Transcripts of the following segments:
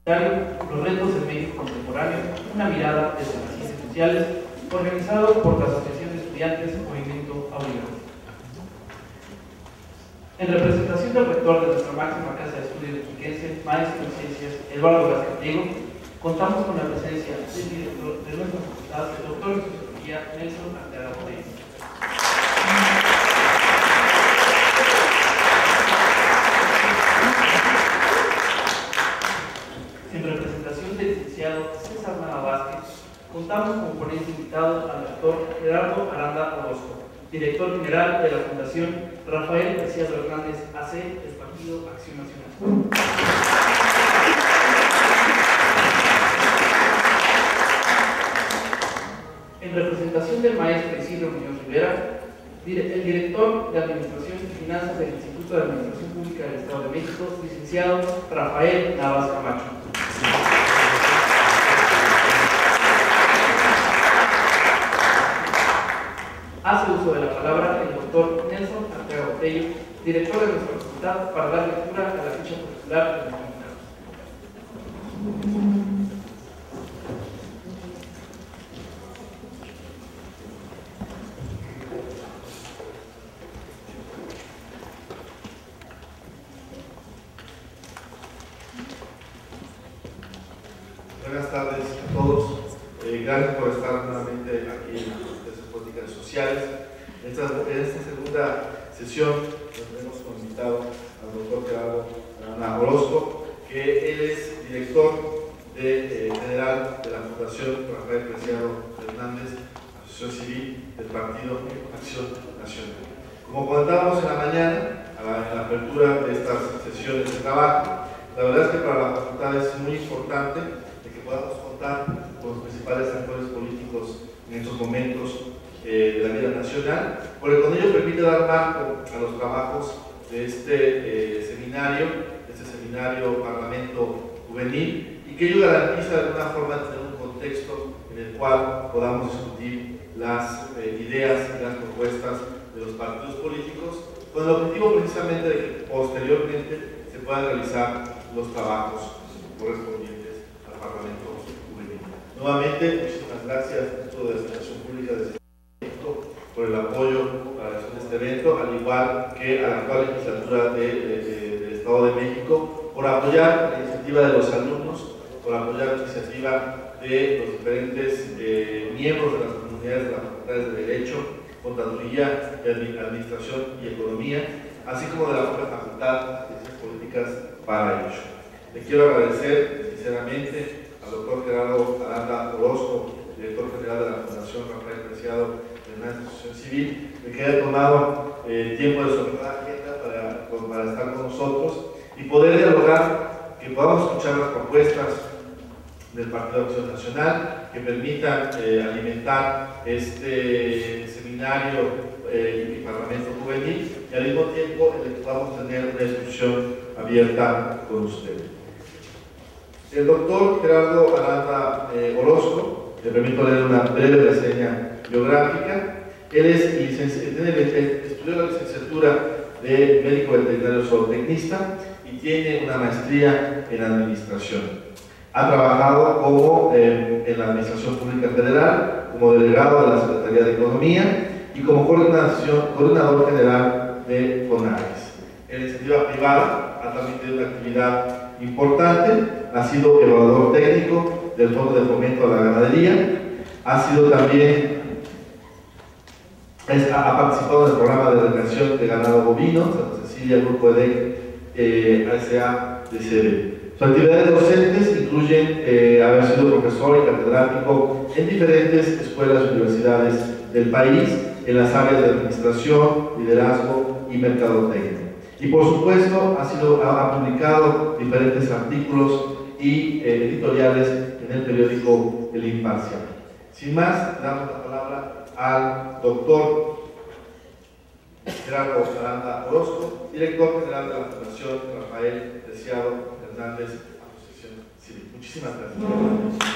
Los retos del México contemporáneo, una mirada desde las ciencias sociales, organizado por la Asociación de Estudiantes Movimiento Aureliano. En representación del rector de nuestra máxima casa de estudios mexiquense, maestro en ciencias, Eduardo Vázquez Diego, contamos con la presencia del director de nuestra facultad, el doctor en sociología, Nelson Arteaga Botello. En representación del licenciado César Nava Vázquez, contamos como ponente invitado al doctor Gerardo Aranda Orozco, director general de la Fundación Rafael Preciado Hernández AC del Partido Acción Nacional. En representación del maestro Isidro Muñoz Rivera, el director de Administración y Finanzas del Instituto de Administración Pública del Estado de México, licenciado Rafael Navas Camacho. Hace uso de la palabra el doctor Nelson Arteaga Botello, director de nuestra facultad, para dar lectura a la ficha curricular de los invitados. Buenas tardes a todos. Gracias por estar nuevamente aquí en las políticas sociales. En esta segunda sesión nos hemos invitado al doctor Gerardo Aranda Orozco, que él es director general de la Fundación Rafael Preciado Hernández, Asociación Civil del Partido Acción Nacional. Como comentábamos en la mañana, en la apertura de estas sesiones de trabajo, la verdad es que para la facultad es muy importante que podamos contar con los principales actores políticos en estos momentos de la vida nacional, porque con ello permite dar marco a los trabajos de este seminario Parlamento Juvenil, y que ello garantiza de alguna forma tener un contexto en el cual podamos discutir las ideas y las propuestas de los partidos políticos, con el objetivo precisamente de que posteriormente se puedan realizar los trabajos correspondientes al Parlamento Juvenil. Nuevamente, muchísimas gracias al Instituto de Administración Pública de México por el apoyo para la realización de este evento, al igual que a la actual legislatura del Estado de México, por apoyar la iniciativa de los alumnos, por apoyar la iniciativa de los diferentes miembros de las comunidades de las facultades de Derecho, Contaduría, Administración y Economía, así como de la propia Facultad de Ciencias Políticas para ello. Le quiero agradecer sinceramente al doctor Gerardo Aranda Orozco, director general de la Fundación Rafael Preciado Hernández, Asociación Civil, que haya tomado tiempo de su agenda para estar con nosotros y poder dialogar, que podamos escuchar las propuestas del Partido Acción Nacional, que permitan alimentar este seminario y Parlamento Juvenil, y al mismo tiempo en el que podamos tener una discusión abierta con ustedes. El doctor Gerardo Aranda Orozco, le permito leer una breve reseña biográfica. Él estudió la licenciatura de médico veterinario zootecnista y tiene una maestría en administración. Ha trabajado como en la Administración Pública Federal, como delegado de la Secretaría de Economía y como coordinador general de CONARES. En la iniciativa privada ha también tenido una actividad importante, ha sido evaluador técnico del Fondo de Fomento a la Ganadería, ha participado en el programa de recreación de ganado bovino, Santa Cecilia, Grupo EDEC, ASA-DCB. Sus actividades docentes incluyen haber sido profesor y catedrático en diferentes escuelas y universidades del país, en las áreas de administración, liderazgo y mercadotecnia. Y por supuesto ha publicado diferentes artículos y editoriales en el periódico El Imparcial. Sin más, damos la palabra al doctor Gerardo Aranda Orozco, director general de la Fundación Rafael Preciado Hernández, Asociación Civil. Muchísimas gracias.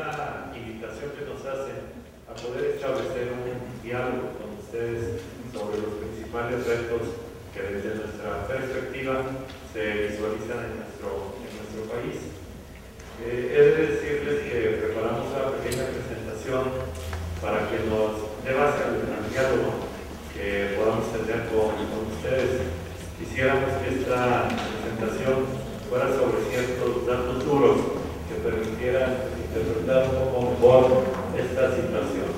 la invitación que nos hacen a poder establecer un diálogo con ustedes sobre los principales retos que desde nuestra perspectiva se visualizan en nuestro país. He de decirles que preparamos una pequeña presentación para que nos dé base al diálogo que podamos tener con ustedes. Quisiéramos que esta presentación fuera sobre ciertos datos duros que permitieran interpretar un poco mejor esta situación.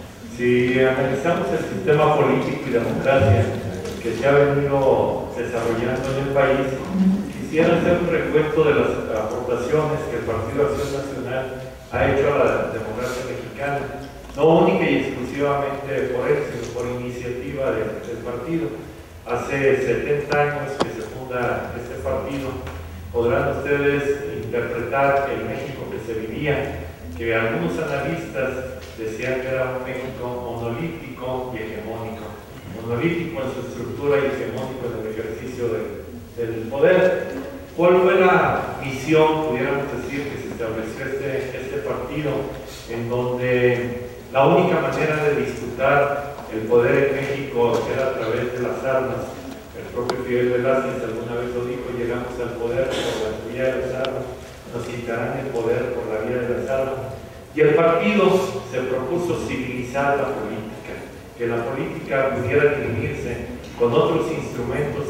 Si analizamos el sistema político y democracia que se ha venido desarrollando en el país, quisiera hacer un recuento de las aportaciones que el Partido Acción Nacional ha hecho a la democracia mexicana, no única y exclusivamente por él, sino por iniciativa del partido. Hace 70 años que se funda este partido. Podrán ustedes interpretar el México que se vivía, que algunos analistas decían que era un México monolítico y hegemónico. Monolítico en su estructura y hegemónico en el ejercicio del poder. ¿Cuál fue la misión, pudiéramos decir, que se estableció este partido, en donde la única manera de disputar el poder en México era a través de las armas? El propio Fidel Velázquez alguna vez lo dijo: llegamos al poder por la vía de las armas, nos quitarán el poder por la vía de las armas. Y el partido se propuso civilizar la política, que la política pudiera dirimirse con otros instrumentos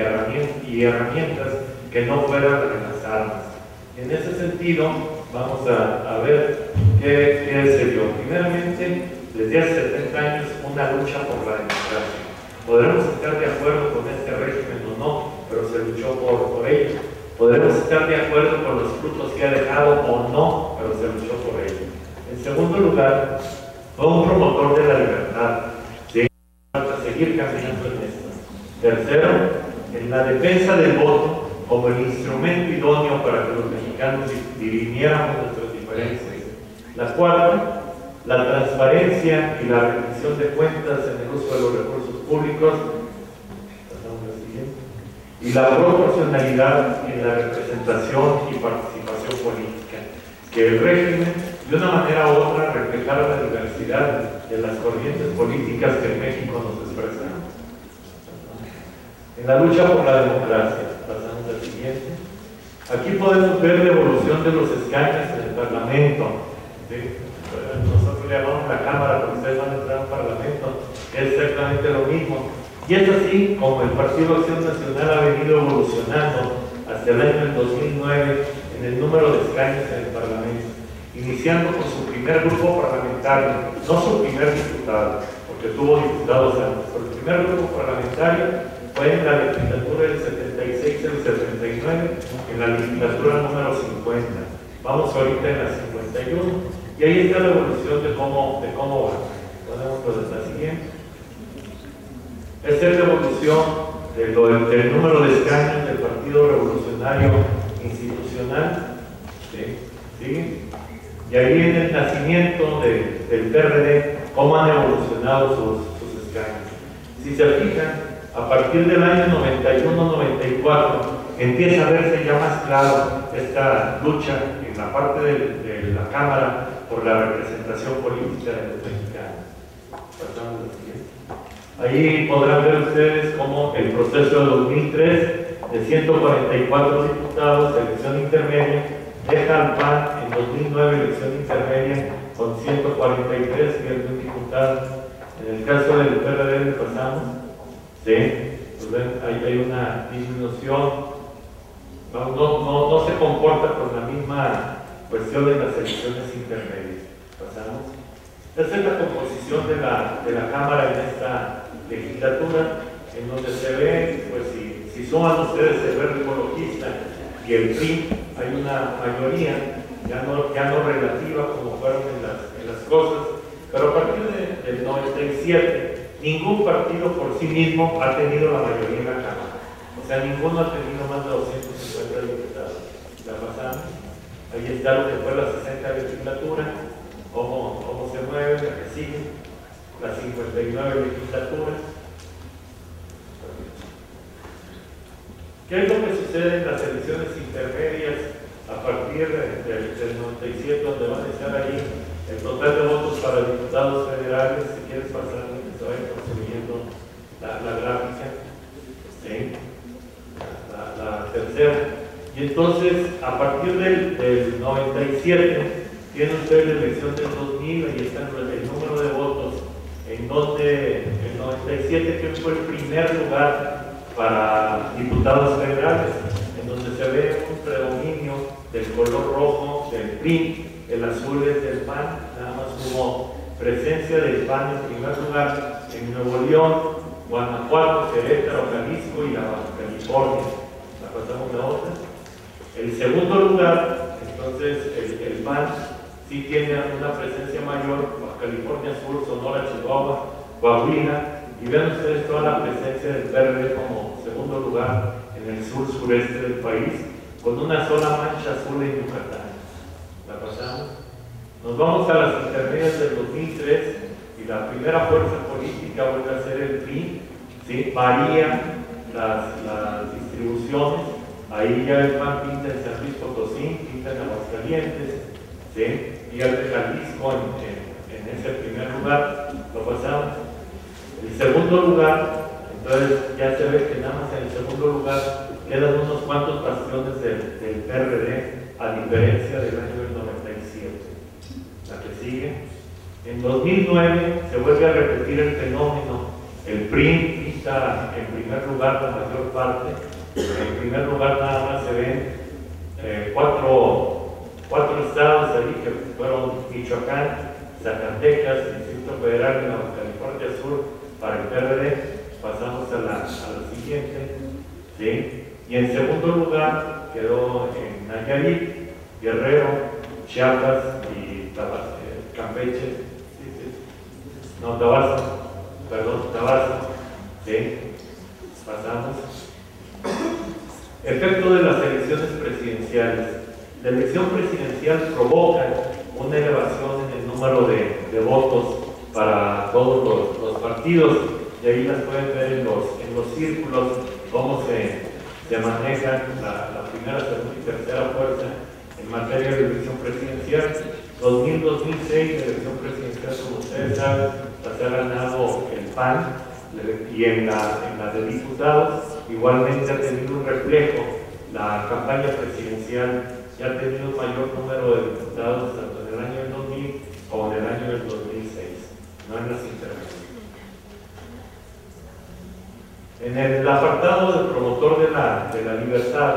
y herramientas que no fueran las armas. En ese sentido, vamos a ver qué se dio. Primeramente, desde hace 70 años, una lucha por la democracia. Podremos estar de acuerdo con este régimen o no, pero se luchó por ello. Podremos estar de acuerdo con los frutos que ha dejado o no, pero se luchó por ello. En segundo lugar, fue un promotor de la libertad, de seguir caminando en esto. Tercero, en la defensa del voto como el instrumento idóneo para que los mexicanos dirimiéramos nuestras diferencias. La cuarta, la transparencia y la rendición de cuentas en el uso de los recursos públicos. Y la proporcionalidad en la representación y participación política, que el régimen de una manera u otra reflejara la diversidad de las corrientes políticas que en México nos expresan. En la lucha por la democracia, pasamos al siguiente. Aquí podemos ver la evolución de los escaños en el Parlamento. ¿Sí? Nosotros le llamamos la Cámara, pero ustedes van a entrar a un Parlamento, es exactamente lo mismo. Y es así como el Partido Acción Nacional ha venido evolucionando hasta el año 2009 en el número de escaños en el Parlamento, iniciando con su primer grupo parlamentario, no su primer diputado, porque tuvo diputados antes, pero el primer grupo parlamentario fue en la legislatura del 76 y el 79, en la legislatura número 50. Vamos ahorita en la 51, y ahí está la evolución de cómo va. Podemos pasar a la siguiente. Esta es la evolución del número de escaños del Partido Revolucionario Institucional. ¿Sí? Y ahí viene el nacimiento del PRD, cómo han evolucionado sus escaños. Si se fijan, a partir del año 91-94 empieza a verse ya más claro esta lucha en la parte de la Cámara por la representación política de los mexicanos. Pasamos a la siguiente. Ahí podrán ver ustedes cómo el proceso de 2003, de 144 diputados, elección intermedia, deja al PAN en 2009, elección intermedia, con 143, pierde un diputado. En el caso del PRD le pasamos, ¿sí? Pues ven, hay una disminución, no se comporta con la misma cuestión de las elecciones intermedias. Pasamos. Esta es la composición de la Cámara en esta legislatura, en donde se ve, pues si suman ustedes el Verde Ecologista y el PRI, hay una mayoría, ya no relativa como fueron en las cosas, pero a partir del 97, ningún partido por sí mismo ha tenido la mayoría en la Cámara. O sea, ninguno ha tenido más de 250 diputados. La pasamos. Ahí está lo que fue la 60 legislatura, cómo se mueve, la que sigue, la 59 legislatura. ¿Qué es lo que sucede en las elecciones intermedias a partir del 97, donde van a estar ahí el total de votos para diputados federales. Si quieres pasar, que se vaya construyendo la gráfica, ¿sí? La tercera. Y entonces, a partir del 97, tiene usted la elección del 2000, ahí está el número de votos, en donde el 97 que fue el primer lugar para diputados federales, en donde se ve un predominio del color rojo del PRI, el azul es del PAN. Nada más hubo presencia del PAN en primer lugar en Nuevo León, Guanajuato, Querétaro, Jalisco y la Baja California. La pasamos a otra. El segundo lugar, entonces el PAN sí tiene una presencia mayor: Baja California Sur, Sonora, Chihuahua, Coahuila, y vean ustedes toda la presencia del PRD como segundo lugar en el sur-sureste del país, con una sola mancha azul en Yucatán. ¿La pasamos? Nos vamos a las intermedias del 2003 y la primera fuerza política vuelve a ser el PRI, ¿sí? Varía las distribuciones. Ahí ya el PAN pinta en San Luis Potosí, pinta en Aguascalientes, ¿sí? Y el de Jalisco en ese primer lugar. Lo pasamos. El segundo lugar, entonces ya se ve que nada más en el segundo lugar quedan unos cuantos bastiones del PRD, a diferencia del año del 97. La que sigue. En 2009 se vuelve a repetir el fenómeno. El PRI pinta en primer lugar la mayor parte. En primer lugar nada más se ven cuatro estados ahí, que fueron Michoacán, Zacatecas, Distrito Federal y la Baja California Sur para el PRD. Pasamos a la siguiente, ¿sí? Y en segundo lugar quedó en Nayarit, Guerrero, Chiapas y Campeche, ¿sí? No, Tabasco, ¿sí? Pasamos. Efecto de las elecciones presidenciales. La elección presidencial provoca una elevación en el número de votos para todos los partidos, y ahí las pueden ver en los círculos cómo se maneja la primera, segunda y tercera fuerza en materia de elección presidencial. 2000-2006, la elección presidencial, como ustedes saben, las ha ganado el PAN, y en la de diputados igualmente ha tenido un reflejo. La campaña presidencial ya ha tenido un mayor número de diputados tanto en el año del 2000 como en el año del 2006, no en las intervenciones. En el apartado del promotor de la libertad,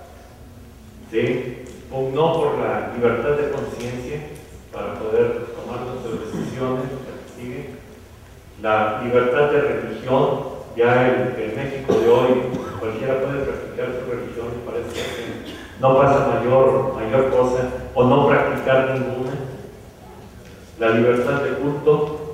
¿sí? Pugnó por la libertad de conciencia para poder tomar nuestras decisiones. ¿Sigue? La libertad de religión. Ya el México de hoy, cualquiera puede practicar su religión, y parece que no pasa mayor cosa, o no practicar ninguna. La libertad de culto,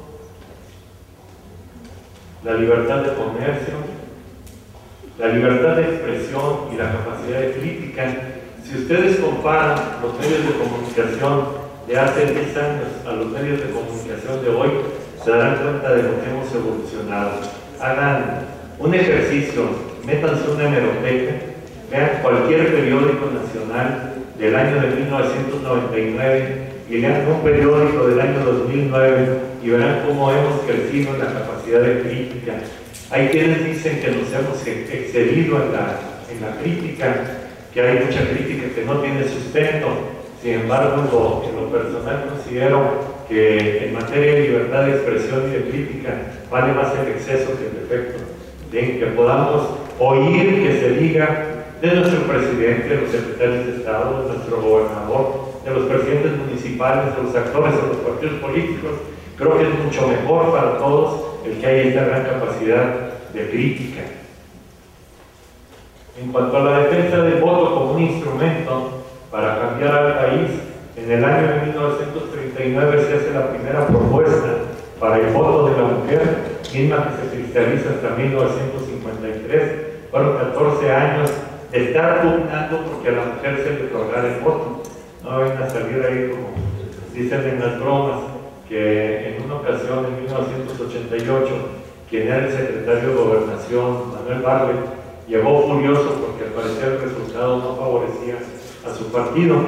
la libertad de comercio, la libertad de expresión y la capacidad de crítica. Si ustedes comparan los medios de comunicación de hace 10 años a los medios de comunicación de hoy, se darán cuenta de lo que hemos evolucionado. Hagan un ejercicio, métanse una hemeroteca, vean cualquier periódico nacional del año de 1999 y lean un periódico del año 2009 y verán cómo hemos crecido en la capacidad de crítica. Hay quienes dicen que nos hemos excedido en la crítica, que hay mucha crítica que no tiene sustento. Sin embargo, en lo personal considero que en materia de libertad de expresión y de crítica vale más el exceso que el defecto. ¿Sí? Que podamos oír que se diga de nuestro presidente, de los secretarios de Estado, de nuestro gobernador, de los presidentes municipales, de los actores de los partidos políticos. Creo que es mucho mejor para todos el que haya esta gran capacidad de crítica. En cuanto a la defensa del voto como un instrumento para cambiar al país, en el año de 1939 se hace la primera propuesta para el voto de la mujer, misma que se cristaliza hasta 1953. Fueron 14 años de estar pugnando porque a la mujer se le otorgara el voto. No vayan a salir ahí como dicen en las bromas, que en una ocasión, en 1988, quien era el secretario de Gobernación, Manuel Barlet, llegó furioso porque al parecer el resultado no favorecía a su partido.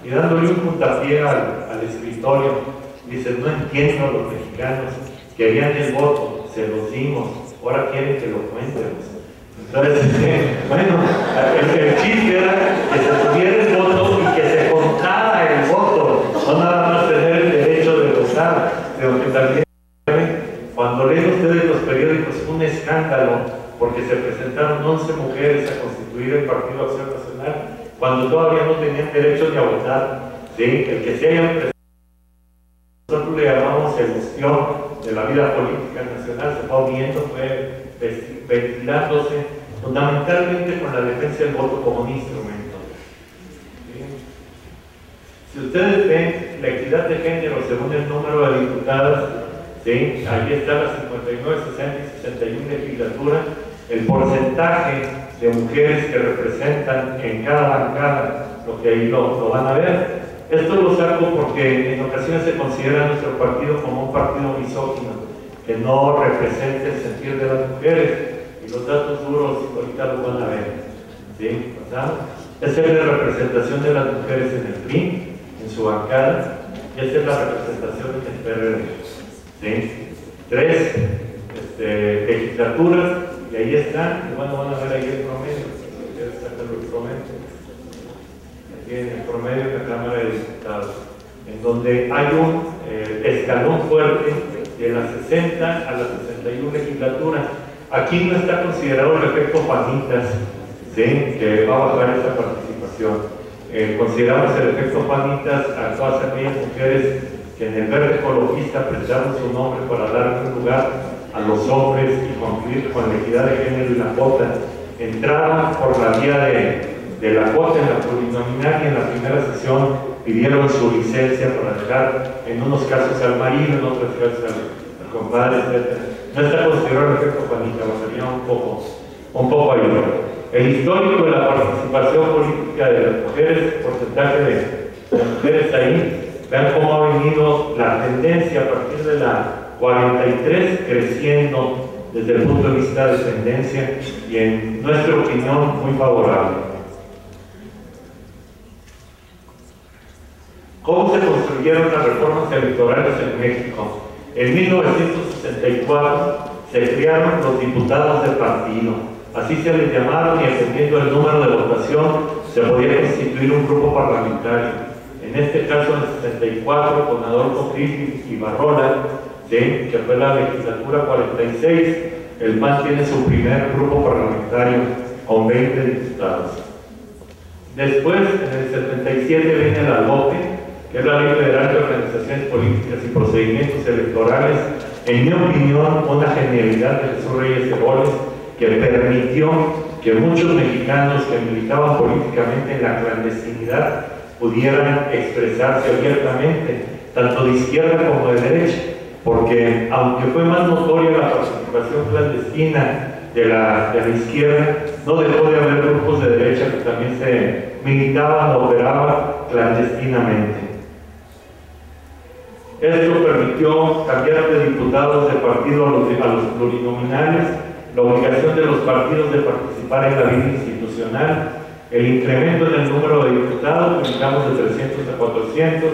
y dándole un puntapié al escritorio, dice: no entiendo a los mexicanos, querían el voto, se los dimos, ahora quieren que lo cuentemos. Entonces, bueno, el chiste era que se tuviera el voto y que se contara el voto, no nada más tener el derecho de votar, sino que también, cuando leen ustedes los periódicos, un escándalo, porque se presentaron 11 mujeres a constituir el Partido Acción Nacional, cuando todavía no tenían derecho ni a votar, ¿sí? El que se hayan presentado, nosotros le llamamos el ostión de la vida política nacional, se fue viendo, fue ventilándose fundamentalmente con la defensa del voto como un instrumento. ¿Sí? Si ustedes ven la equidad de género según el número de diputadas, ¿sí? Ahí está la 59, 60 y 61 legislatura, el porcentaje de mujeres que representan en cada bancada, lo que ahí lo van a ver. Esto lo saco porque en ocasiones se considera a nuestro partido como un partido misógino, que no representa el sentir de las mujeres, y los datos duros ahorita los van a ver. ¿Sí? ¿Pasamos? Esa es la representación de las mujeres en el PRI, en su bancada, y esa es la representación en el PRD. ¿Sí? 3 legislaturas, y ahí están, y bueno, van a ver ahí el promedio, aquí en el promedio de la Cámara de Diputados, en donde hay un escalón fuerte de las 60 a las 61 legislaturas. Aquí no está considerado el efecto Juanitas, ¿sí? Que va a bajar esa participación. Consideramos el efecto Juanitas a todas aquellas mujeres que en el verde ecologista prestaron su nombre para dar un lugar a los hombres y cumplir con la equidad de género y la cuota. Entraron por la vía de la cuota en la plurinominal, y en la primera sesión pidieron su licencia para dejar en unos casos al marido, en otros casos al compadre, etc. No está considerado el efecto Juanita, bajaría un poco ayuda. El histórico de la participación política de las mujeres, porcentaje de mujeres ahí, vean cómo ha venido la tendencia a partir de la 43 creciendo desde el punto de vista de tendencia, y en nuestra opinión muy favorable. ¿Cómo se construyeron las reformas electorales en México? En 1964 se crearon los diputados de partido, así se les llamaron, y dependiendo del número de votación se podía constituir un grupo parlamentario. En este caso, en el 64, con Adolfo Gil y Barrola, ¿sí? Que fue la legislatura 46, el PAN tiene su primer grupo parlamentario con 20 diputados. Después, en el 77, viene la LOPE, que es la Ley Federal de Organizaciones Políticas y Procedimientos Electorales, en mi opinión, una genialidad de Jesús Reyes Heroles, que permitió que muchos mexicanos que militaban políticamente en la clandestinidad pudieran expresarse abiertamente, tanto de izquierda como de derecha, porque aunque fue más notoria la participación clandestina de la izquierda, no dejó de haber grupos de derecha que también se militaban o operaban clandestinamente. Esto permitió cambiar de diputados de partido a los plurinominales, la obligación de los partidos de participar en la vida institucional, el incremento en el número de diputados, brincamos de 300 a 400,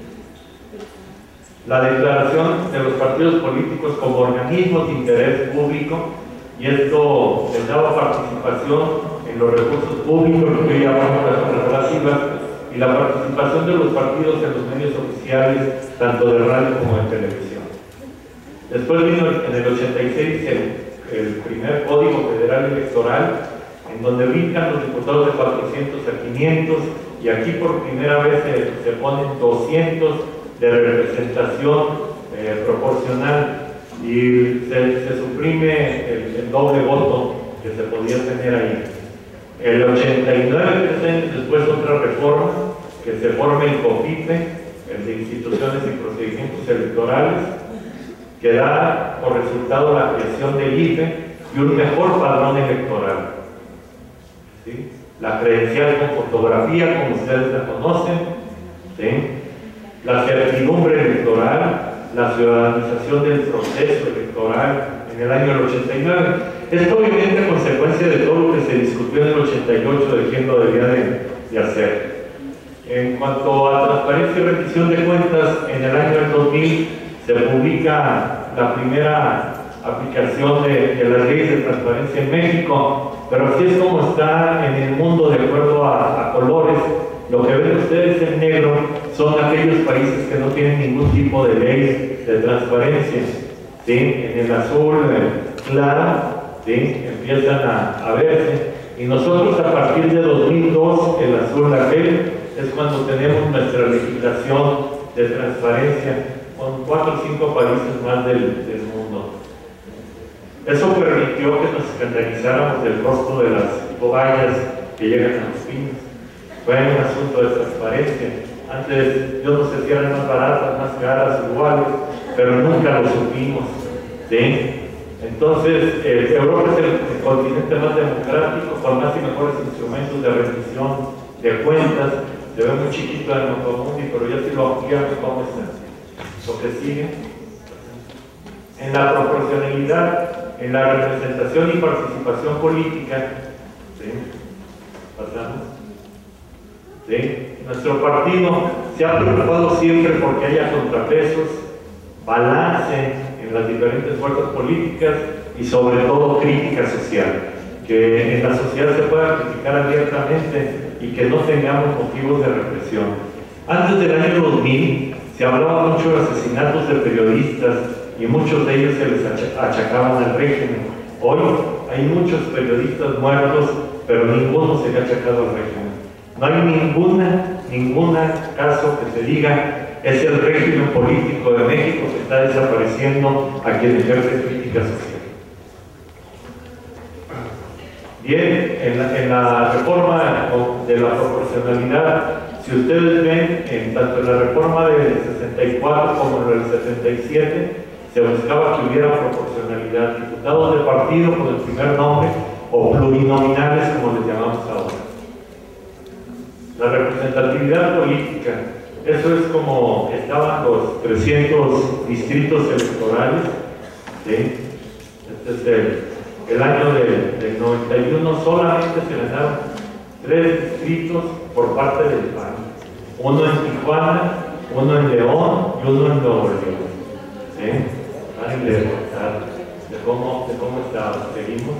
la declaración de los partidos políticos como organismos de interés público, y esto les daba participación en los recursos públicos, lo que llamamos las corporativas, y la participación de los partidos en los medios oficiales, tanto de radio como de televisión. Después vino en el 86 el primer Código Federal Electoral, en donde brincan los diputados de 400 a 500, y aquí por primera vez se ponen 200 de representación proporcional, y se suprime el doble voto que se podía tener ahí. El 89 presenta después otra reforma, que se forma el COFIPE, el de Instituciones y Procedimientos Electorales, que da por resultado la creación del IFE y un mejor padrón electoral. ¿Sí? La credencial con fotografía, como ustedes la conocen, ¿sí? La certidumbre electoral, la ciudadanización del proceso electoral en el año 89. Esto obviamente a consecuencia de todo lo que se discutió en el 88 de quién lo debía de hacer. En cuanto a transparencia y rendición de cuentas, en el año del 2000 se publica la primera aplicación de las leyes de transparencia en México, pero así es como está en el mundo de acuerdo a colores. Lo que ven ustedes en negro son aquellos países que no tienen ningún tipo de ley de transparencia, ¿sí? En el azul claro, ¿sí? Empiezan a verse, y nosotros a partir de 2002, el azul aquel, es cuando tenemos nuestra legislación de transparencia con 4 o 5 países más del mundo. Eso permitió que nos escandalizáramos del costo de las toallas que llegan a los pinos. Fue un asunto de transparencia. Antes, yo no sé si eran más baratas, más caras, iguales, pero nunca lo supimos, ¿sí? Entonces, Europa es el continente más democrático, con más y mejores instrumentos de rendición de cuentas. Se ve muy chiquito en Motomundi, pero ya si lo ampliamos, ¿cómo está? Lo que sigue. En la proporcionalidad, en la representación y participación política, ¿sí? Pasamos. ¿Sí? Nuestro partido se ha preocupado siempre porque haya contrapesos, balance en las diferentes fuerzas políticas y sobre todo crítica social, que en la sociedad se pueda criticar abiertamente y que no tengamos motivos de represión. Antes del año 2000 se hablaba mucho de asesinatos de periodistas y muchos de ellos se les achacaban al régimen. Hoy hay muchos periodistas muertos, pero ninguno se le ha achacado al régimen. No hay ninguna caso que se diga es el régimen político de México que está desapareciendo a quien ejerce crítica social. Bien, en la reforma de la proporcionalidad, si ustedes ven, tanto en la reforma del 64 como en el 77, se buscaba que hubiera proporcionalidad, diputados de partido con el primer nombre o plurinominales como les llamamos ahora. La representatividad política, eso es como estaban los 300 distritos electorales, ¿sí? Este es el año del 91, solamente se ganaron 3 distritos por parte del PAN, uno en Tijuana, uno en León y uno en Nuevo León, ¿sí? De cómo está. Seguimos.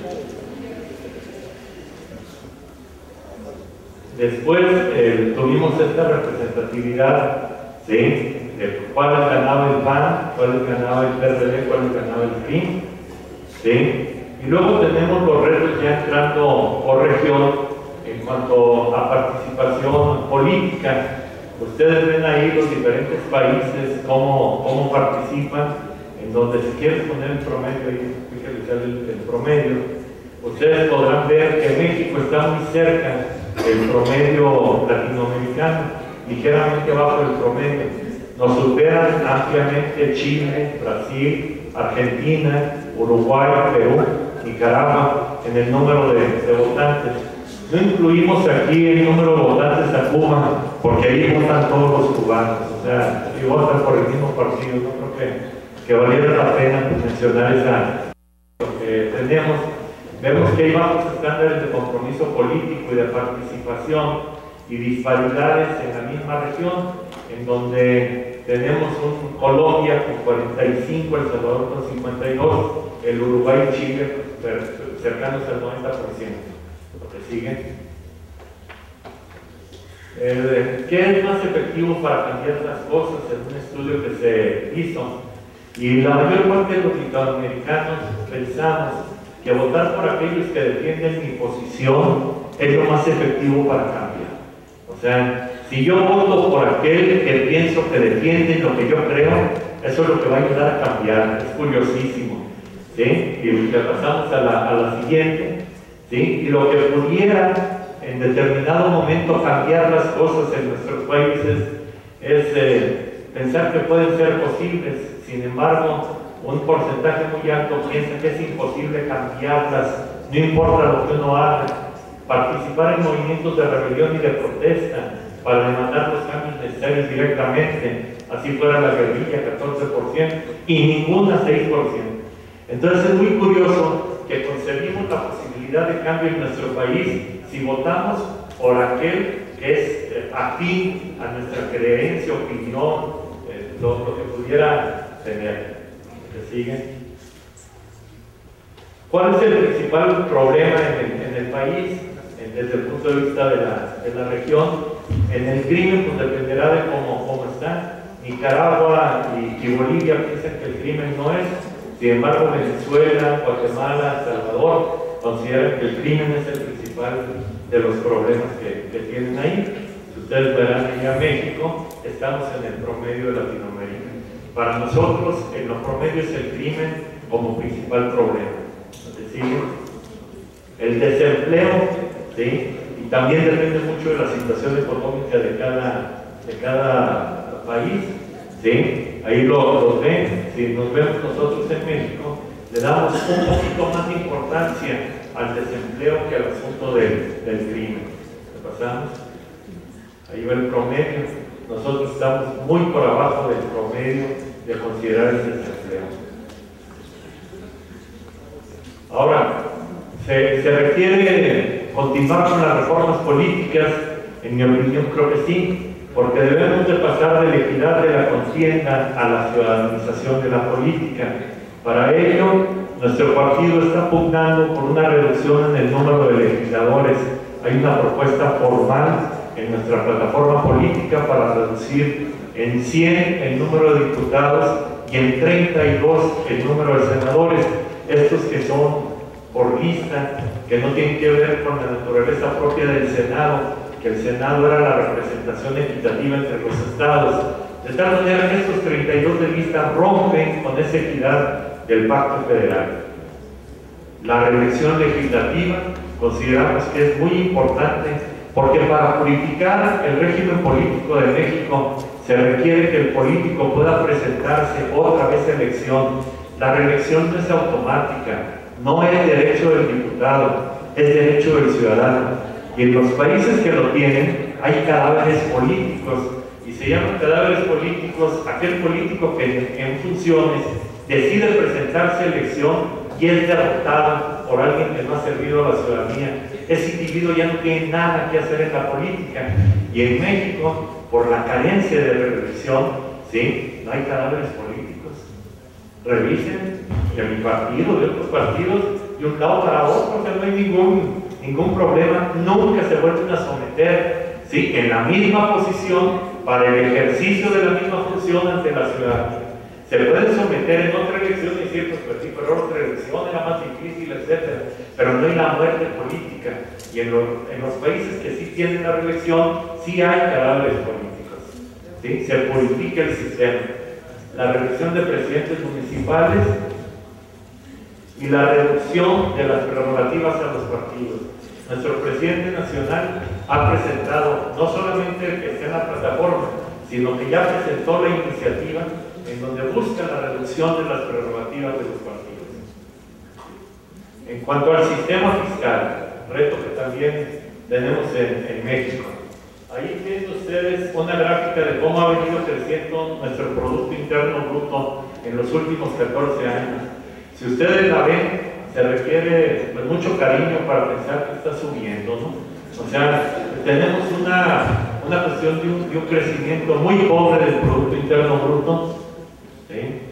Después tuvimos esta representatividad, ¿sí? De cuáles ganaba el PAN, cuáles ganaba el PRD, cuáles ganaba el PRI, ¿sí? Y luego tenemos los retos ya entrando por región en cuanto a participación política. Ustedes ven ahí los diferentes países, cómo participan, en donde se quiere poner el promedio, ahí fíjense sale el promedio. Ustedes podrán ver que México está muy cerca del promedio latinoamericano, ligeramente bajo el promedio. Nos superan ampliamente Chile, Brasil, Argentina, Uruguay, Perú, Nicaragua en el número de votantes. No incluimos aquí el número de votantes a Cuba, porque ahí votan todos los cubanos, o sea, y votan por el mismo partido. No creo que valiera la pena mencionar lo que tenemos. Vemos que hay bajos estándares de compromiso político y de participación y disparidades en la misma región, en donde tenemos un Colombia con 45, El Salvador con 52, el Uruguay y Chile cercanos al 90%. Lo que sigue. ¿Qué es más efectivo para cambiar las cosas? En un estudio que se hizo, y la mayor parte de los latinoamericanos pensamos que votar por aquellos que defienden mi posición es lo más efectivo para cambiar. O sea, si yo voto por aquel que pienso que defiende lo que yo creo, eso es lo que va a ayudar a cambiar. Es curiosísimo, ¿sí? Y ya pasamos a la siguiente, ¿sí? Y lo que pudiera en determinado momento cambiar las cosas en nuestros países es pensar que pueden ser posibles. Sin embargo, un porcentaje muy alto piensa que es imposible cambiarlas, no importa lo que uno haga. Participar en movimientos de rebelión y de protesta para demandar los cambios necesarios directamente, así fuera la guerrilla, 14%, y ninguna 6%. Entonces es muy curioso que concebimos la posibilidad de cambio en nuestro país si votamos por aquel es afín a nuestra creencia, opinión, lo que pudiera tener. ¿Me siguen? ¿Cuál es el principal problema en el país desde el punto de vista de la región? En el crimen, pues dependerá de cómo está. Nicaragua y Bolivia piensan que el crimen no es. Sin embargo, Venezuela, Guatemala, Salvador consideran que el crimen es el principal de los problemas que tienen ahí. Si ustedes verán allá en México, estamos en el promedio de Latinoamérica. Para nosotros, en los promedios es el crimen como principal problema. ¿Me siguen? El desempleo, ¿sí? Y también depende mucho de la situación económica de cada país, ¿sí? Ahí lo ven. Si nos vemos nosotros en México, le damos un poquito más de importancia al desempleo que al asunto del crimen. ¿Le pasamos? Ahí va el promedio. Nosotros estamos muy por abajo del promedio de considerar el desempleo. Ahora, se requiere continuar con las reformas políticas. En mi opinión, creo que sí, porque debemos de pasar de la equidad de la contienda a la ciudadanización de la política. Para ello, nuestro partido está pugnando por una reducción en el número de legisladores. Hay una propuesta formal en nuestra plataforma política para reducir en 100 el número de diputados y en 32 el número de senadores. Estos que son por lista, que no tienen que ver con la naturaleza propia del Senado, que el Senado era la representación equitativa entre los estados. De tal manera que estos 32 de lista rompen con esa equidad del Pacto Federal. La reelección legislativa consideramos que es muy importante porque para purificar el régimen político de México se requiere que el político pueda presentarse otra vez a elección. La reelección no es automática, no es derecho del diputado, es derecho del ciudadano. Y en los países que lo tienen hay cadáveres políticos, y se llaman cadáveres políticos aquel político que en funciones decide presentarse a elección y es derrotado por alguien que no ha servido a la ciudadanía. Ese individuo ya no tiene nada que hacer en la política. Y en México, por la carencia de reelección, ¿sí?, no hay cadáveres políticos. Revisen de mi partido, de otros partidos, de un lado para otro, o sea, no hay ningún problema. Nunca se vuelven a someter, ¿sí?, en la misma posición para el ejercicio de la misma función ante la ciudadanía. Se pueden someter en otra elección y decir, pues sí, pero otra elección era más difícil, etc. Pero no hay la muerte política. Y en los países que sí tienen la reelección, sí hay cadáveres políticos, ¿sí? Se purifica el sistema. La reelección de presidentes municipales y la reducción de las prerrogativas a los partidos. Nuestro presidente nacional ha presentado, no solamente el que esté en la plataforma, sino que ya presentó la iniciativa en donde busca la reducción de las prerrogativas de los partidos. En cuanto al sistema fiscal, reto que también tenemos en México, ahí tienen ustedes una gráfica de cómo ha venido creciendo nuestro Producto Interno Bruto en los últimos 14 años. Si ustedes la ven, se requiere pues, mucho cariño para pensar que está subiendo, ¿no? O sea, tenemos una cuestión de un crecimiento muy pobre del Producto Interno Bruto. ¿Sí?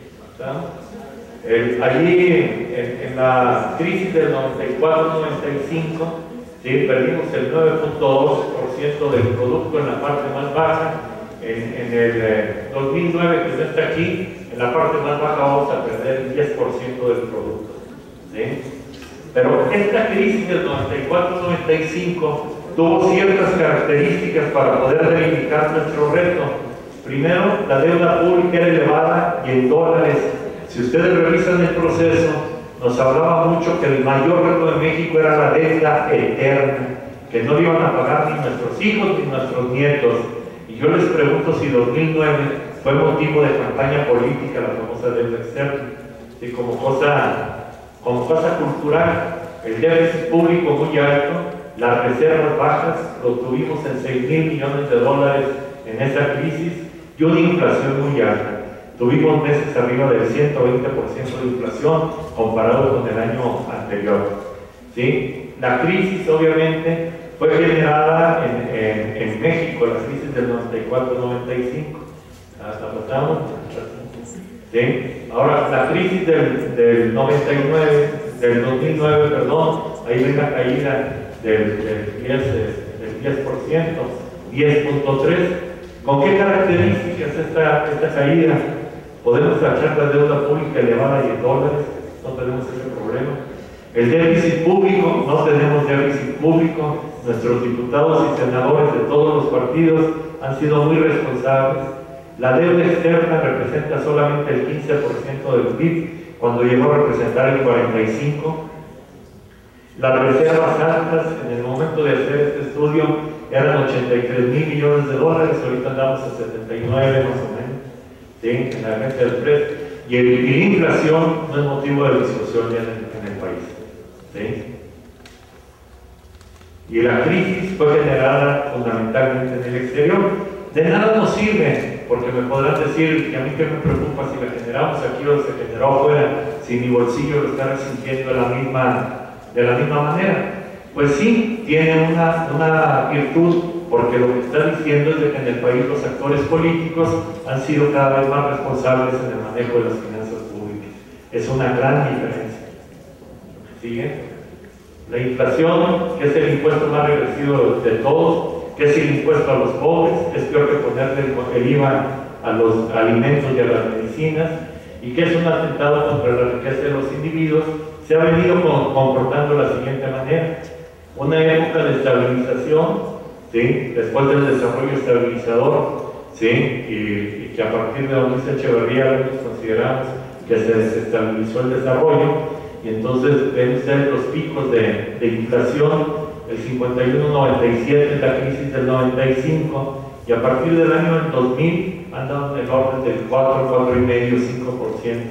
Allí en la crisis del 94-95, ¿sí?, perdimos el 9.2% del producto en la parte más baja. En el 2009, que no está aquí, en la parte más baja vamos a perder el 10% del producto, ¿sí? Pero esta crisis del 94-95 tuvo ciertas características para poder delimitar nuestro reto. Primero, la deuda pública era elevada y en dólares. Si ustedes revisan el proceso, nos hablaba mucho que el mayor reto de México era la deuda eterna, que no iban a pagar ni nuestros hijos ni nuestros nietos. Y yo les pregunto si 2009 fue motivo de campaña política, la famosa deuda externa, y como cosa cultural, el déficit público muy alto, las reservas bajas, lo tuvimos en $6,000 millones en esa crisis, y una inflación muy alta. Tuvimos meses arriba del 120% de inflación comparado con el año anterior, ¿sí? La crisis obviamente fue generada en México, la crisis del 94-95. ¿La pasamos? ¿Sí? Ahora, la crisis del 99, del 2009, perdón, ahí ven la caída del 10%, 10.3%. ¿Con qué características esta caída? Podemos tachar la deuda pública elevada y en dólares, no tenemos ese problema. El déficit público, no tenemos déficit público. Nuestros diputados y senadores de todos los partidos han sido muy responsables. La deuda externa representa solamente el 15% del PIB, cuando llegó a representar el 45%. Las reservas altas, en el momento de hacer este estudio, eran 83.000 millones de dólares, ahorita andamos a 79 más o menos, ¿sí? En la agencia del PRED. Y la inflación no es motivo de discusión ya en el país, ¿sí? Y la crisis fue generada fundamentalmente en el exterior. De nada nos sirve, porque me podrán decir que a mí que me preocupa si la generamos aquí o se generó afuera, si mi bolsillo lo está resintiendo de la misma manera. Pues sí, tiene una virtud, porque lo que está diciendo es de que en el país los actores políticos han sido cada vez más responsables en el manejo de las finanzas públicas. Es una gran diferencia. ¿Sigue? La inflación, que es el impuesto más regresivo de todos, que es el impuesto a los pobres, es peor que ponerle el IVA a los alimentos y a las medicinas, y que es un atentado contra la riqueza de los individuos, se ha venido comportando de la siguiente manera. Una época de estabilización, ¿sí? Después del desarrollo estabilizador, ¿sí? Y que a partir de Don Luis Echeverría consideramos que se desestabilizó el desarrollo, y entonces ven ustedes los picos de inflación, el 51-97, la crisis del 95, y a partir del año 2000 andan en el orden del 4, 4,5, 5%.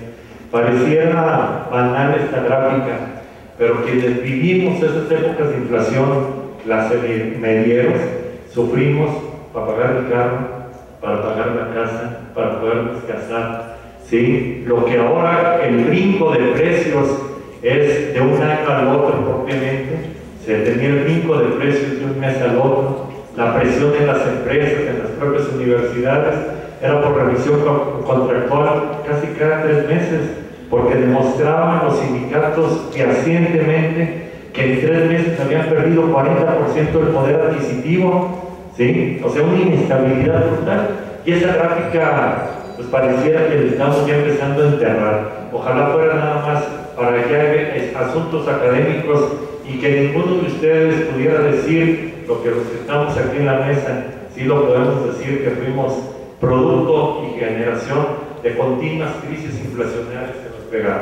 Pareciera banal esta gráfica, pero quienes vivimos esas épocas de inflación, clase medieros, sufrimos para pagar el carro, para pagar la casa, para podernos casar, ¿sí? Lo que ahora el brinco de precios es de un año al otro propiamente, se tenía el brinco de precios de un mes al otro, la presión en las empresas, en las propias universidades, era por revisión contractual casi cada 3 meses, porque demostraban los sindicatos fehacientemente que en 3 meses habían perdido 40% del poder adquisitivo, ¿sí? O sea, una inestabilidad brutal. Y esa gráfica, pues pareciera que le estamos ya empezando a enterrar. Ojalá fuera nada más para que haya asuntos académicos y que ninguno de ustedes pudiera decir lo que los que estamos aquí en la mesa, sí lo podemos decir, que fuimos producto y generación de continuas crisis inflacionarias que nos pegaron.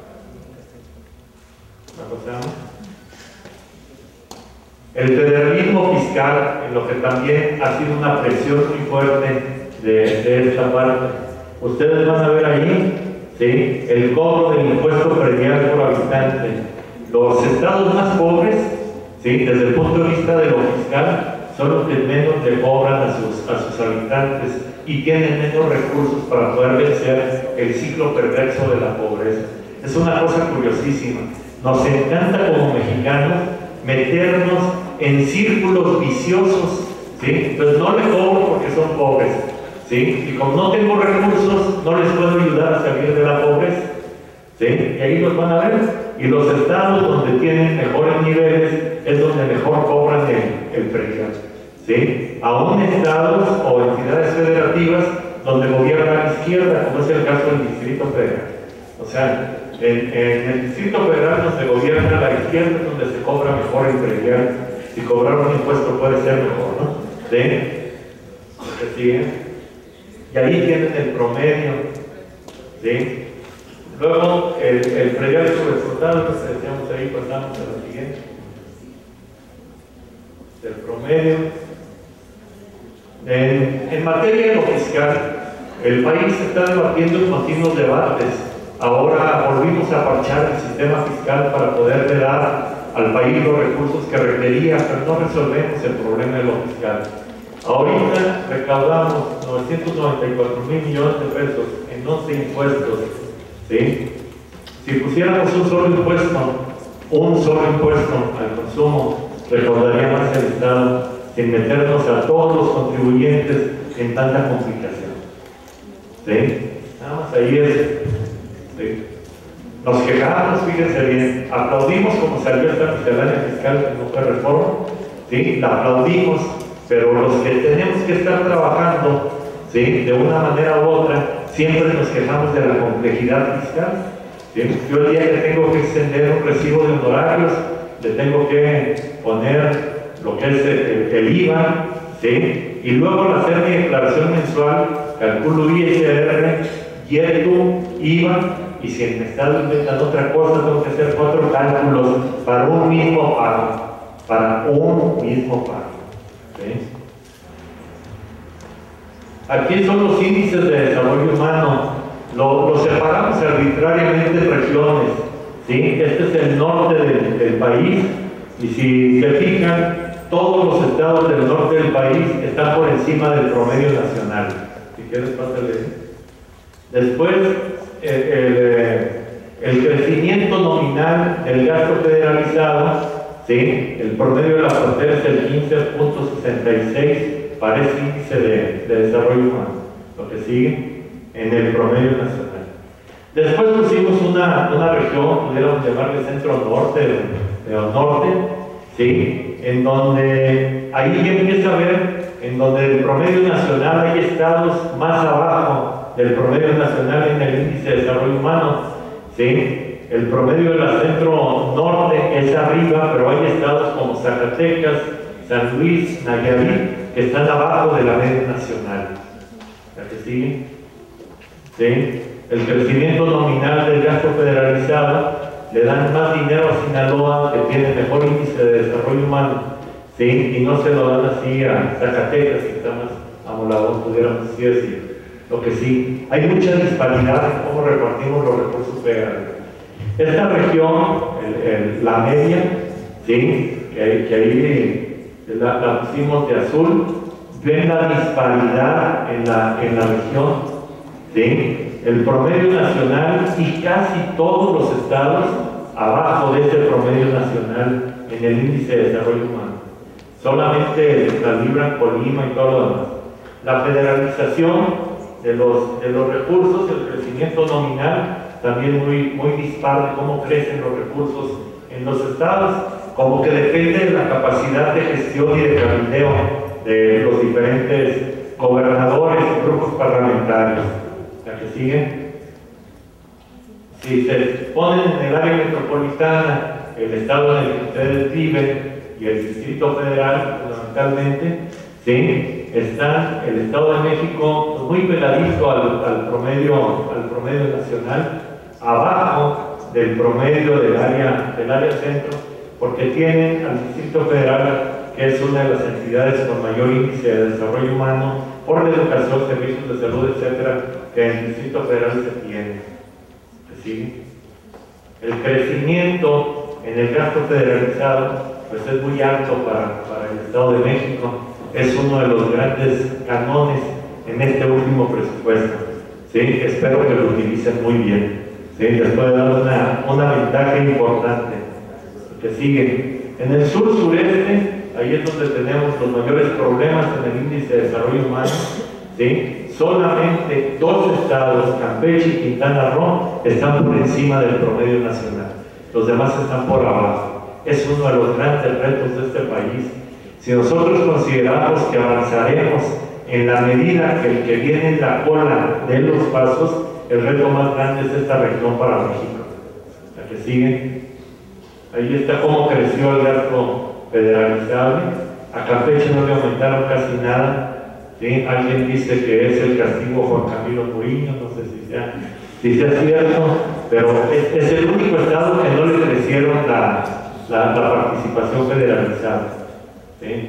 ¿La pasamos? El federalismo fiscal, en lo que también ha sido una presión muy fuerte de esta parte. Ustedes van a ver ahí, ¿sí? El cobro del impuesto predial por habitante. Los estados más pobres, ¿sí? Desde el punto de vista de lo fiscal, son los que menos le cobran a sus habitantes y tienen menos recursos para poder vencer el ciclo perverso de la pobreza. Es una cosa curiosísima. Nos encanta como mexicanos meternos en círculos viciosos, ¿sí? Entonces no les cobro porque son pobres, ¿sí? Y como no tengo recursos, no les puedo ayudar a salir de la pobreza, ¿sí? Y ahí los van a ver. Y los estados donde tienen mejores niveles es donde mejor cobran el predial, ¿sí? Aún estados o entidades federativas donde gobierna la izquierda, como es el caso del Distrito Federal. O sea, en el Distrito Federal donde gobierna la izquierda es donde se cobra mejor el predial. Si cobrar un impuesto puede ser mejor, ¿no? ¿Sí? ¿Se siguen? Y ahí tienen el promedio, ¿sí? Luego, el predial sobreexplotado, que decíamos ahí, pasamos a la siguiente. El promedio. En materia de lo fiscal, el país está debatiendo en continuos debates. Ahora volvimos a parchar el sistema fiscal para poder dar al país los recursos que requería, pero no resolvemos el problema de lo fiscal. Ahorita recaudamos 994,000 millones de pesos en 11 impuestos, ¿sí? Si pusiéramos un solo impuesto al consumo, recaudaría más el Estado sin meternos a todos los contribuyentes en tanta complicación. ¿Sí? Nada más ahí es. ¿Sí? Nos quejamos, fíjense bien, aplaudimos como salió esta miscelánea fiscal que no fue reforma, ¿sí? La aplaudimos, pero los que tenemos que estar trabajando, ¿sí? De una manera u otra, siempre nos quejamos de la complejidad fiscal. ¿Sí? Yo el día que tengo que extender un recibo de honorarios, le tengo que poner lo que es el IVA, ¿sí? Y luego al hacer mi declaración mensual, calculo ISR, YETU, IVA, y si me está inventando otra cosa, tengo que hacer 4 cálculos para un mismo pago. Para un mismo pago. ¿Sí? Aquí son los índices de desarrollo humano. Lo separamos arbitrariamente en regiones. ¿Sí? Este es el norte del país. Y si se fijan, todos los estados del norte del país están por encima del promedio nacional. Si quieres, pásale. Después, el crecimiento nominal del gasto federalizado, ¿sí? El promedio de la frontera es el 15.66 para ese índice de desarrollo humano. Lo que sigue en el promedio nacional. Después pusimos una región, pudiéramos llamarle centro-norte o norte, ¿sí? En donde ahí ya empieza a ver, en donde el promedio nacional hay estados más abajo del promedio nacional en el índice de desarrollo humano, ¿sí? El promedio de la centro-norte es arriba, pero hay estados como Zacatecas, San Luis, Nayarit, que están abajo de la media nacional. ¿La que sigue? ¿Sí? El crecimiento nominal del gasto federalizado le dan más dinero a Sinaloa, que tiene mejor índice de desarrollo humano, ¿sí? Y no se lo dan así a Zacatecas, que está más amolado, pudiéramos decir así. Lo que sí, hay mucha disparidad en cómo repartimos los recursos federales. Esta región, la media, ¿sí? que ahí la pusimos de azul, ven la disparidad en la región, ¿sí? El promedio nacional y casi todos los estados abajo de ese promedio nacional en el índice de desarrollo humano. Solamente la libran Colima y todo lo demás. La federalización de los recursos, el crecimiento nominal, también muy dispar de cómo crecen los recursos en los estados, como que depende de la capacidad de gestión y de cabildeo de los diferentes gobernadores y grupos parlamentarios. ¿La que sigue? Si se ponen en el área metropolitana, el estado en el que ustedes viven y el Distrito Federal, fundamentalmente, ¿sí? Están el Estado de México muy pegadito al promedio nacional, abajo del promedio del área centro, porque tienen al Distrito Federal, que es una de las entidades con mayor índice de desarrollo humano, por la educación, servicios de salud, etcétera, que en el Distrito Federal se tiene. ¿Sí? El crecimiento en el gasto federalizado pues es muy alto para el Estado de México. Es uno de los grandes canones en este último presupuesto. ¿Sí? Espero que lo utilicen muy bien. ¿Sí? Les puede dar una ventaja importante. Lo que sigue. En el sur-sureste, ahí es donde tenemos los mayores problemas en el índice de desarrollo humano. ¿Sí? Solamente 2 estados, Campeche y Quintana Roo, están por encima del promedio nacional. Los demás están por abajo. Es uno de los grandes retos de este país. Si nosotros consideramos que avanzaremos en la medida que el que viene en la cola de los pasos, el reto más grande es esta región para México. La que sigue. Ahí está cómo creció el gasto federalizable. A Campeche no le aumentaron casi nada. ¿Sí? Alguien dice que es el castigo Juan Camilo Muriño, no sé si sea cierto, pero es el único estado que no le crecieron la participación federalizada. ¿Sí?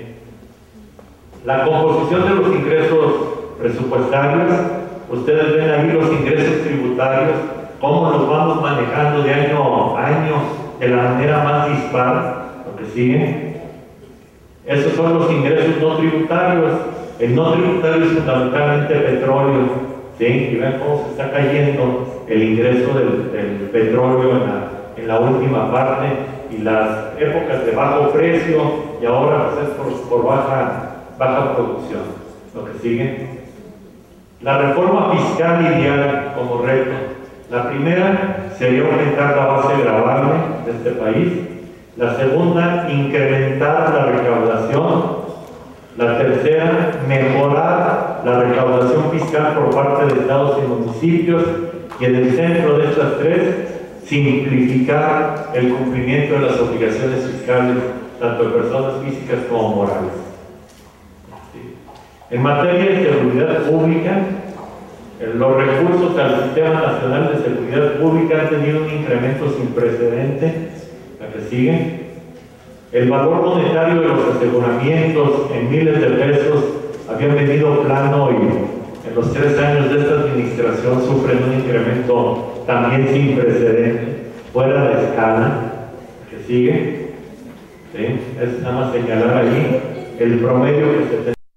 La composición de los ingresos presupuestarios, ustedes ven ahí los ingresos tributarios, cómo los vamos manejando de año a año de la manera más dispar. Lo que sigue, esos son los ingresos no tributarios. El no tributario es fundamentalmente petróleo, ¿sí? Y ven cómo se está cayendo el ingreso del petróleo en la última parte, y las épocas de bajo precio y ahora pues, es por baja producción. Lo que sigue. La reforma fiscal ideal como reto. La primera sería aumentar la base gravable de este país. La segunda, incrementar la recaudación. La tercera, mejorar la recaudación fiscal por parte de estados y municipios. Y en el centro de estas tres, simplificar el cumplimiento de las obligaciones fiscales, tanto de personas físicas como morales. En materia de seguridad pública, los recursos al Sistema Nacional de Seguridad Pública han tenido un incremento sin precedente. La que sigue. El valor monetario de los aseguramientos en miles de pesos habían venido plano y en los 3 años de esta administración sufren un incremento también sin precedente, fuera de escala. La que sigue. ¿Sí? Es nada más señalar ahí el promedio que se tiene.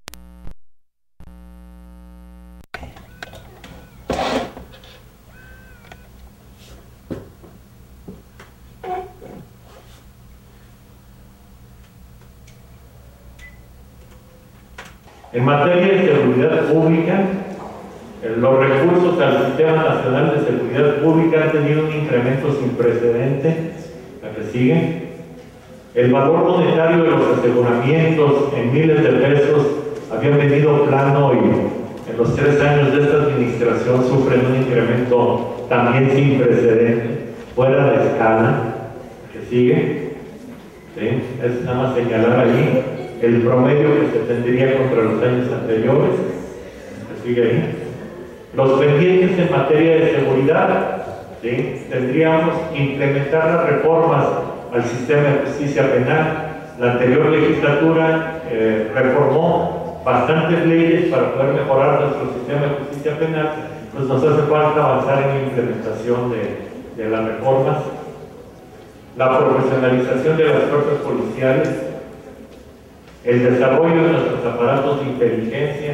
En materia de seguridad pública, los recursos al Sistema Nacional de Seguridad Pública han tenido un incremento sin precedente. La que sigue. El valor monetario de los aseguramientos en miles de pesos habían venido plano y en los 3 años de esta administración sufren un incremento también sin precedente, fuera de escala. La que sigue. ¿Sí? Es nada más señalar ahí el promedio que se tendría contra los años anteriores. Que sigue ahí. Los pendientes en materia de seguridad, ¿sí? Tendríamos que implementar las reformas al sistema de justicia penal. La anterior legislatura reformó bastantes leyes para poder mejorar nuestro sistema de justicia penal, pues nos hace falta avanzar en la implementación de las reformas. La profesionalización de las fuerzas policiales, el desarrollo de nuestros aparatos de inteligencia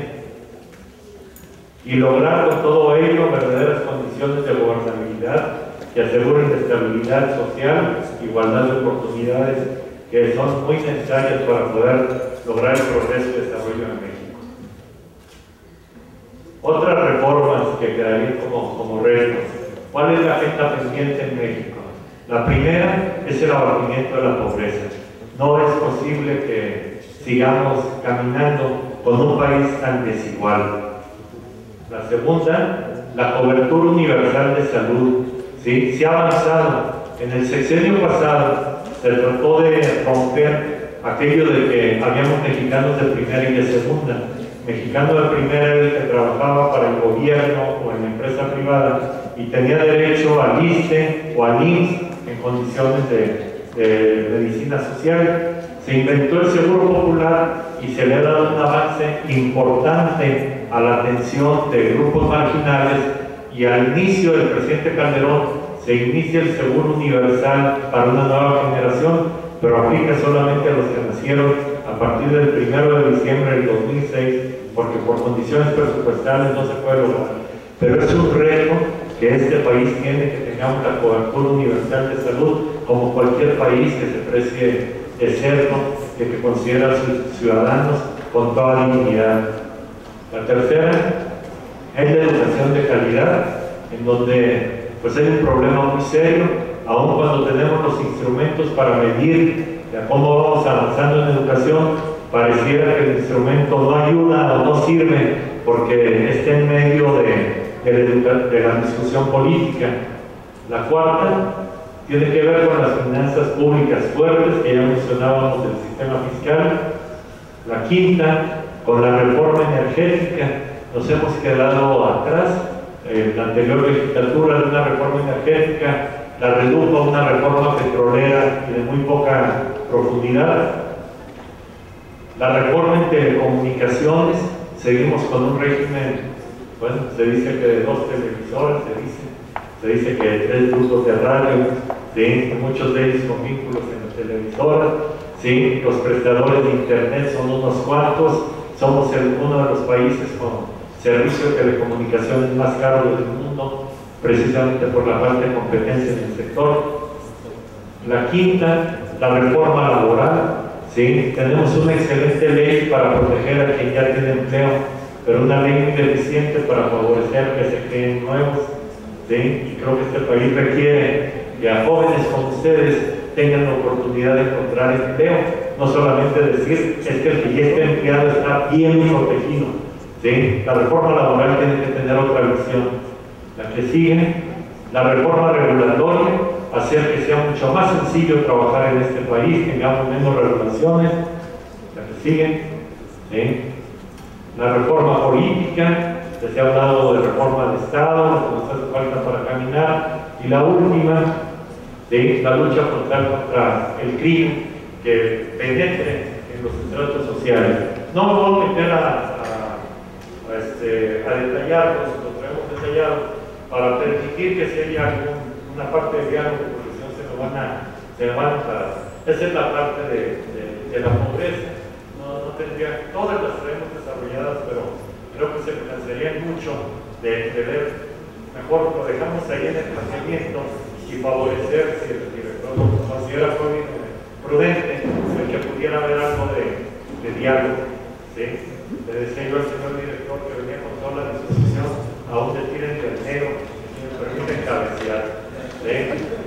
y lograr con todo ello verdaderas condiciones de gobernabilidad que aseguren la estabilidad social, igualdad de oportunidades, que son muy necesarias para poder lograr el progreso y desarrollo en México. Otras reformas que quedarían como retos. ¿Cuál es la agenda pendiente en México? La primera es el abatimiento de la pobreza. No es posible que sigamos caminando con un país tan desigual. La segunda, la cobertura universal de salud. ¿Sí? Se ha avanzado. En el sexenio pasado se trató de romper aquello de que habíamos mexicanos de primera y de segunda. Mexicano de primera era el que trabajaba para el gobierno o en la empresa privada y tenía derecho al ISSSTE o al IMSS en condiciones de medicina social. Se inventó el Seguro Popular y se le ha dado un avance importante a la atención de grupos marginales, y al inicio del presidente Calderón se inicia el Seguro Universal para una nueva generación, pero aplica solamente a los que nacieron a partir del 1 de diciembre del 2006, porque por condiciones presupuestales no se puede lograr. Pero es un reto que este país tiene, que tengamos la cobertura universal de salud, como cualquier país que se precie de serlo, que considera a sus ciudadanos con toda dignidad. La tercera es la educación de calidad, en donde pues hay un problema muy serio, aun cuando tenemos los instrumentos para medir cómo vamos avanzando en educación. Pareciera que el instrumento no ayuda o no sirve porque está en medio de la discusión política. La cuarta tiene que ver con las finanzas públicas fuertes, que ya mencionábamos del sistema fiscal. La quinta, con la reforma energética. Nos hemos quedado atrás. La anterior legislatura de una reforma energética la redujo a una reforma petrolera y de muy poca profundidad. La reforma en telecomunicaciones, seguimos con un régimen, bueno, se dice que de 2 televisoras, se dice que de 3 grupos de radio, ¿sí? Muchos de ellos con vínculos en las televisoras, ¿sí? Los prestadores de internet son unos cuantos, somos uno de los países con servicio de telecomunicaciones más caros del mundo, precisamente por la falta de competencia en el sector. La quinta, la reforma laboral. ¿sí? Tenemos una excelente ley para proteger a quien ya tiene empleo, pero una ley muy deficiente para favorecer que se creen nuevos, ¿sí? Y creo que este país requiere que a jóvenes como ustedes tengan la oportunidad de encontrar empleo, no solamente decir es que el que ya está empleado está bien protegido, ¿sí? La reforma laboral tiene que tener otra visión. La que sigue, la reforma regulatoria, hacer que sea mucho más sencillo trabajar en este país, tengamos menos regulaciones. La que sigue, ¿sí? La reforma política, que se ha hablado de reforma de Estado, lo que nos hace falta para caminar. Y la última, ¿sí? La lucha contra el crimen que penetre en los estratos sociales. No me voy a meter a detallarlos, lo traemos detallado para permitir que se haya una parte de diálogo, porque si no se lo van a parar. Esa es la parte de la pobreza. No tendría, todas las traemos desarrolladas, pero creo que se cansarían mucho de ver. Mejor lo dejamos ahí en el planteamiento y favorecer, si el director lo considera prudente, el que pudiera haber algo de diálogo, ¿sí? Le decía yo al señor director que venía con toda la disposición a un tiren del negro, que me permiten cabecear, ¿sí?